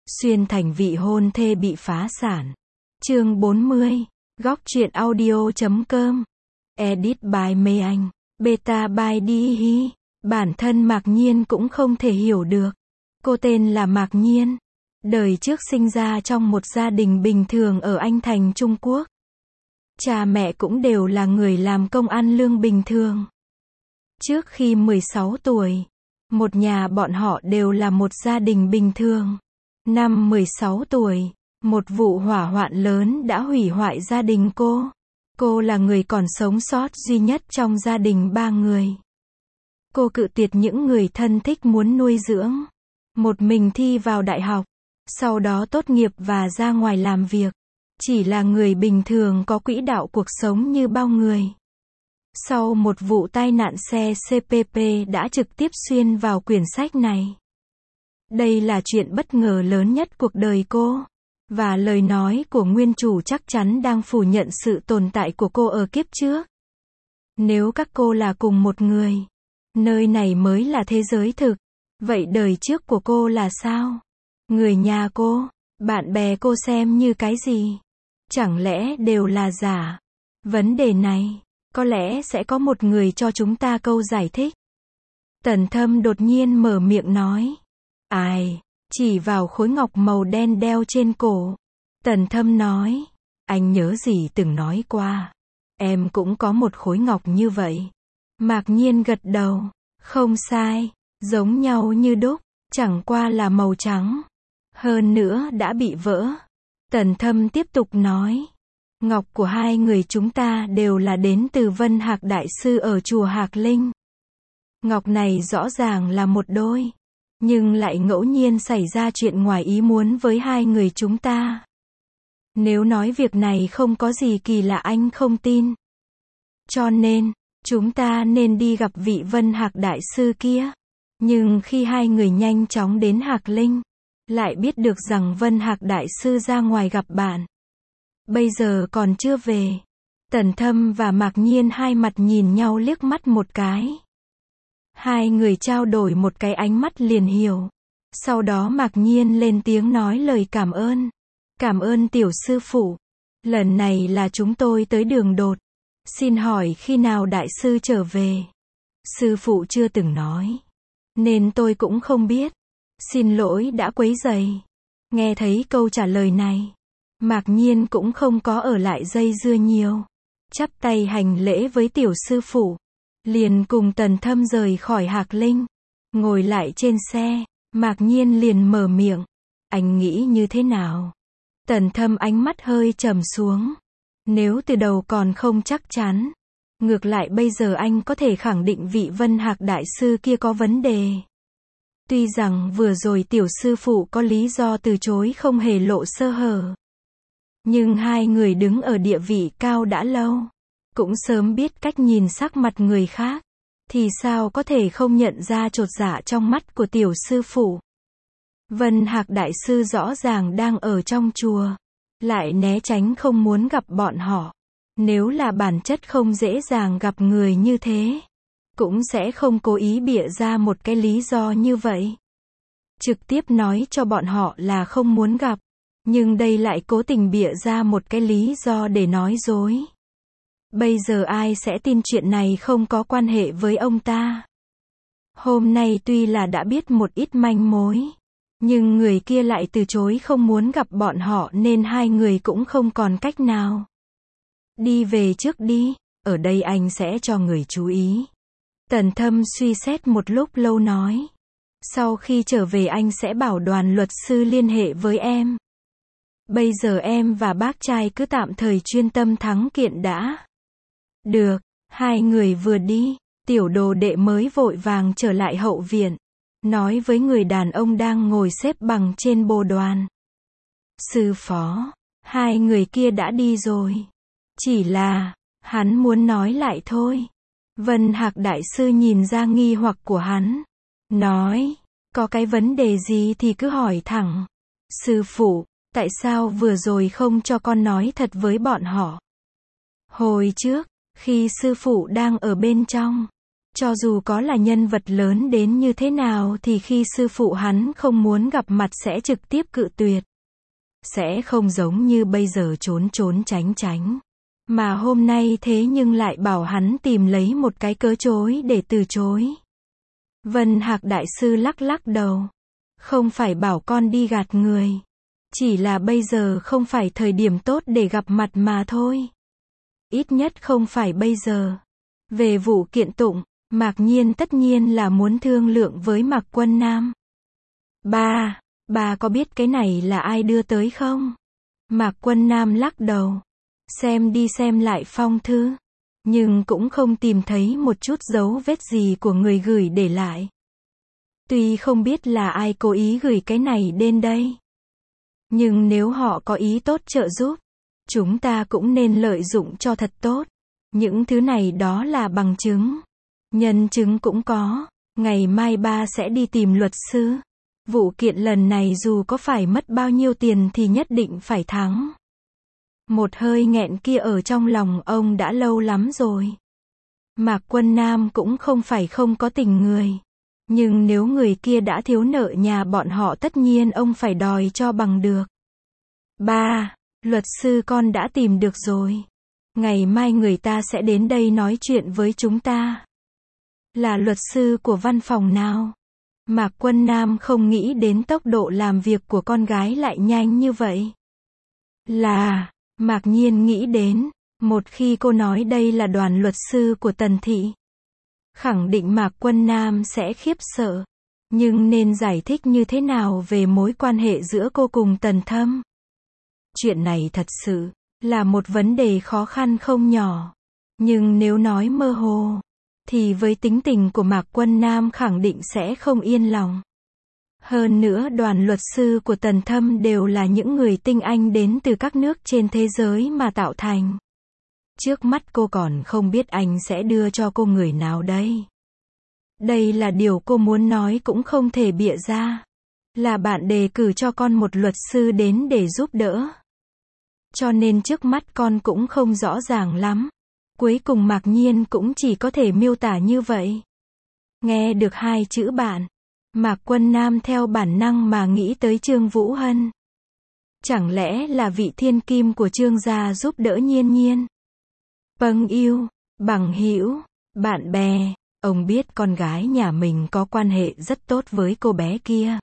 Xuyên thành vị hôn thê bị phá sản. Chương 40. Góc truyện audio.com. Edit by Mê Anh. Beta by Đi Hi. Bản thân Mạc Nhiên cũng không thể hiểu được. Cô tên là Mạc Nhiên. Đời trước sinh ra trong một gia đình bình thường ở Anh Thành, Trung Quốc. Cha mẹ cũng đều là người làm công ăn lương bình thường. Trước khi 16 tuổi, một nhà bọn họ đều là một gia đình bình thường. Năm 16 tuổi, một vụ hỏa hoạn lớn đã hủy hoại gia đình cô. Cô là người còn sống sót duy nhất trong gia đình 3 người. Cô cự tuyệt những người thân thích muốn nuôi dưỡng. Một mình thi vào đại học, sau đó tốt nghiệp và ra ngoài làm việc. Chỉ là người bình thường có quỹ đạo cuộc sống như bao người. Sau một vụ tai nạn xe CPP đã trực tiếp xuyên vào quyển sách này. Đây là chuyện bất ngờ lớn nhất cuộc đời cô. Và lời nói của nguyên chủ chắc chắn đang phủ nhận sự tồn tại của cô ở kiếp trước. Nếu các cô là cùng một người, nơi này mới là thế giới thực. Vậy đời trước của cô là sao? Người nhà cô, bạn bè cô xem như cái gì? Chẳng lẽ đều là giả? Vấn đề này, có lẽ sẽ có một người cho chúng ta câu giải thích. Tần Thâm đột nhiên mở miệng nói. Ai? Chỉ vào khối ngọc màu đen đeo trên cổ. Tần Thâm nói. Anh nhớ gì từng nói qua. Em cũng có một khối ngọc như vậy. Mạc Nhiên gật đầu. Không sai. Giống nhau như đúc. Chẳng qua là màu trắng. Hơn nữa đã bị vỡ. Tần Thâm tiếp tục nói. Ngọc của hai người chúng ta đều là đến từ Vân Hạc Đại Sư ở chùa Hạc Linh. Ngọc này rõ ràng là một đôi. Nhưng lại ngẫu nhiên xảy ra chuyện ngoài ý muốn với hai người chúng ta. Nếu nói việc này không có gì kỳ lạ anh không tin. Cho nên, chúng ta nên đi gặp vị Vân Hạc Đại Sư kia. Nhưng khi hai người nhanh chóng đến Hạc Linh, lại biết được rằng Vân Hạc Đại Sư ra ngoài gặp bạn. Bây giờ còn chưa về. Tần Thâm và Mạc Nhiên hai mặt nhìn nhau liếc mắt một cái. Hai người trao đổi một cái ánh mắt liền hiểu. Sau đó Mạc Nhiên lên tiếng nói lời cảm ơn. Cảm ơn tiểu sư phụ. Lần này là chúng tôi tới đường đột. Xin hỏi khi nào đại sư trở về? Sư phụ chưa từng nói. Nên tôi cũng không biết. Xin lỗi đã quấy rầy. Nghe thấy câu trả lời này, Mạc Nhiên cũng không có ở lại dây dưa nhiều. Chắp tay hành lễ với tiểu sư phụ. Liền cùng Tần Thâm rời khỏi Hạc Linh. Ngồi lại trên xe, Mạc Nhiên liền mở miệng. Anh nghĩ như thế nào? Tần Thâm ánh mắt hơi trầm xuống. Nếu từ đầu còn không chắc chắn. Ngược lại bây giờ anh có thể khẳng định vị Vân Hạc Đại Sư kia có vấn đề. Tuy rằng vừa rồi tiểu sư phụ có lý do từ chối không hề lộ sơ hở. Nhưng hai người đứng ở địa vị cao đã lâu. Cũng sớm biết cách nhìn sắc mặt người khác. Thì sao có thể không nhận ra chột dạ trong mắt của tiểu sư phụ. Vân Hạc Đại Sư rõ ràng đang ở trong chùa. Lại né tránh không muốn gặp bọn họ. Nếu là bản chất không dễ dàng gặp người như thế. Cũng sẽ không cố ý bịa ra một cái lý do như vậy. Trực tiếp nói cho bọn họ là không muốn gặp. Nhưng đây lại cố tình bịa ra một cái lý do để nói dối. Bây giờ ai sẽ tin chuyện này không có quan hệ với ông ta? Hôm nay tuy là đã biết một ít manh mối. Nhưng người kia lại từ chối không muốn gặp bọn họ nên hai người cũng không còn cách nào. Đi về trước đi, ở đây anh sẽ cho người chú ý. Tần Thâm suy xét một lúc lâu nói. Sau khi trở về anh sẽ bảo đoàn luật sư liên hệ với em. Bây giờ em và bác trai cứ tạm thời chuyên tâm thắng kiện đã. Được, hai người vừa đi, tiểu đồ đệ mới vội vàng trở lại hậu viện. Nói với người đàn ông đang ngồi xếp bằng trên bồ đoàn. Sư phó, hai người kia đã đi rồi. Chỉ là, hắn muốn nói lại thôi. Vân Hạc Đại Sư nhìn ra nghi hoặc của hắn. Nói, có cái vấn đề gì thì cứ hỏi thẳng. Sư phụ, tại sao vừa rồi không cho con nói thật với bọn họ? Hồi trước, khi sư phụ đang ở bên trong, Cho dù có là nhân vật lớn đến như thế nào thì khi sư phụ hắn không muốn gặp mặt sẽ trực tiếp cự tuyệt. Sẽ không giống như bây giờ trốn trốn tránh tránh. Mà hôm nay thế nhưng lại bảo hắn tìm lấy một cái cớ chối để từ chối. Vân Hạc Đại Sư lắc lắc đầu. Không phải bảo con đi gạt người. Chỉ là bây giờ không phải thời điểm tốt để gặp mặt mà thôi. Ít nhất không phải bây giờ. Về vụ kiện tụng, Mạc Nhiên tất nhiên là muốn thương lượng với Mạc Quân Nam. Ba có biết cái này là ai đưa tới không? Mạc Quân Nam lắc đầu. Xem đi xem lại phong thư. Nhưng cũng không tìm thấy một chút dấu vết gì của người gửi để lại. Tuy không biết là ai cố ý gửi cái này đến đây. Nhưng nếu họ có ý tốt trợ giúp, chúng ta cũng nên lợi dụng cho thật tốt. Những thứ này đó là bằng chứng. Nhân chứng cũng có. Ngày mai ba sẽ đi tìm luật sư. Vụ kiện lần này dù có phải mất bao nhiêu tiền thì nhất định phải thắng. Một hơi nghẹn kia ở trong lòng ông đã lâu lắm rồi. Mạc Quân Nam cũng không phải không có tình người. Nhưng nếu người kia đã thiếu nợ nhà bọn họ tất nhiên ông phải đòi cho bằng được. Ba, luật sư con đã tìm được rồi. Ngày mai người ta sẽ đến đây nói chuyện với chúng ta. Là luật sư của văn phòng nào? Mạc Quân Nam không nghĩ đến tốc độ làm việc của con gái lại nhanh như vậy. Mạc Nhiên nghĩ đến, một khi cô nói đây là đoàn luật sư của Tần Thị. Khẳng định Mạc Quân Nam sẽ khiếp sợ. Nhưng nên giải thích như thế nào về mối quan hệ giữa cô cùng Tần Thâm? Chuyện này thật sự là một vấn đề khó khăn không nhỏ. Nhưng nếu nói mơ hồ, thì với tính tình của Mạc Quân Nam khẳng định sẽ không yên lòng. Hơn nữa đoàn luật sư của Tần Thâm đều là những người tinh anh đến từ các nước trên thế giới mà tạo thành. Trước mắt cô còn không biết anh sẽ đưa cho cô người nào đây. Đây là điều cô muốn nói cũng không thể bịa ra. Là bạn đề cử cho con một luật sư đến để giúp đỡ. Cho nên trước mắt con cũng không rõ ràng lắm. Cuối cùng Mạc Nhiên cũng chỉ có thể miêu tả như vậy. Nghe được hai chữ bạn, Mạc Quân Nam theo bản năng mà nghĩ tới Trương Vũ Hân. Chẳng lẽ là vị thiên kim của Trương gia giúp đỡ Nhiên Nhiên? Vâng yêu, bằng hữu, bạn bè, ông biết con gái nhà mình có quan hệ rất tốt với cô bé kia.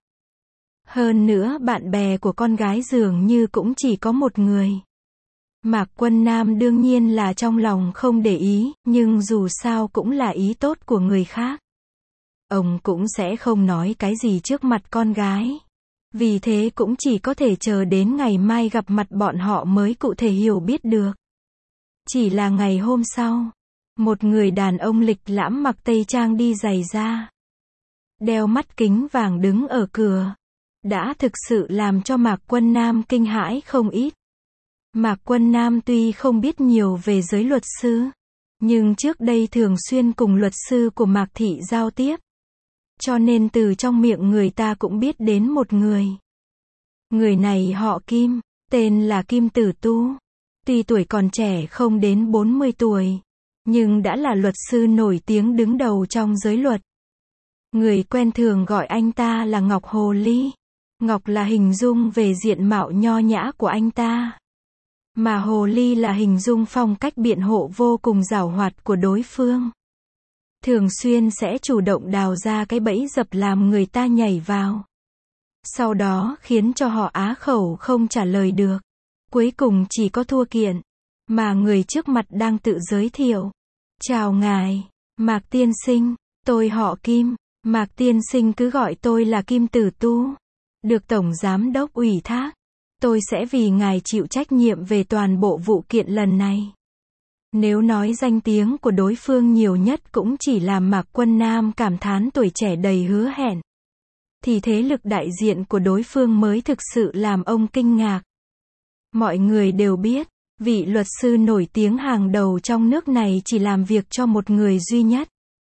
Hơn nữa bạn bè của con gái dường như cũng chỉ có một người. Mạc Quân Nam đương nhiên là trong lòng không để ý, nhưng dù sao cũng là ý tốt của người khác. Ông cũng sẽ không nói cái gì trước mặt con gái. Vì thế cũng chỉ có thể chờ đến ngày mai gặp mặt bọn họ mới cụ thể hiểu biết được. Chỉ là ngày hôm sau, một người đàn ông lịch lãm mặc tây trang đi giày da, đeo mắt kính vàng đứng ở cửa, đã thực sự làm cho Mạc Quân Nam kinh hãi không ít. Mạc Quân Nam tuy không biết nhiều về giới luật sư, nhưng trước đây thường xuyên cùng luật sư của Mạc Thị giao tiếp. Cho nên từ trong miệng người ta cũng biết đến một người. Người này họ Kim, tên là Kim Tử Tu. Tuy tuổi còn trẻ không đến 40 tuổi, nhưng đã là luật sư nổi tiếng đứng đầu trong giới luật. Người quen thường gọi anh ta là Ngọc Hồ Ly. Ngọc là hình dung về diện mạo nho nhã của anh ta. Mà Hồ Ly là hình dung phong cách biện hộ vô cùng giảo hoạt của đối phương. Thường xuyên sẽ chủ động đào ra cái bẫy dập làm người ta nhảy vào. Sau đó khiến cho họ á khẩu không trả lời được. Cuối cùng chỉ có thua kiện. Mà người trước mặt đang tự giới thiệu. Chào ngài, Mạc tiên sinh, tôi họ Kim. Mạc tiên sinh cứ gọi tôi là Kim Tử Tu. Được Tổng Giám đốc ủy thác. Tôi sẽ vì ngài chịu trách nhiệm về toàn bộ vụ kiện lần này. Nếu nói danh tiếng của đối phương nhiều nhất cũng chỉ làm Mạc Quân Nam cảm thán tuổi trẻ đầy hứa hẹn. Thì thế lực đại diện của đối phương mới thực sự làm ông kinh ngạc. Mọi người đều biết, vị luật sư nổi tiếng hàng đầu trong nước này chỉ làm việc cho một người duy nhất.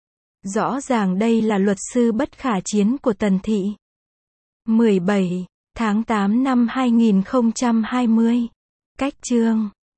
Rõ ràng đây là luật sư bất khả chiến của Tần Thị. 17 tháng 8 năm 2020. Cách chương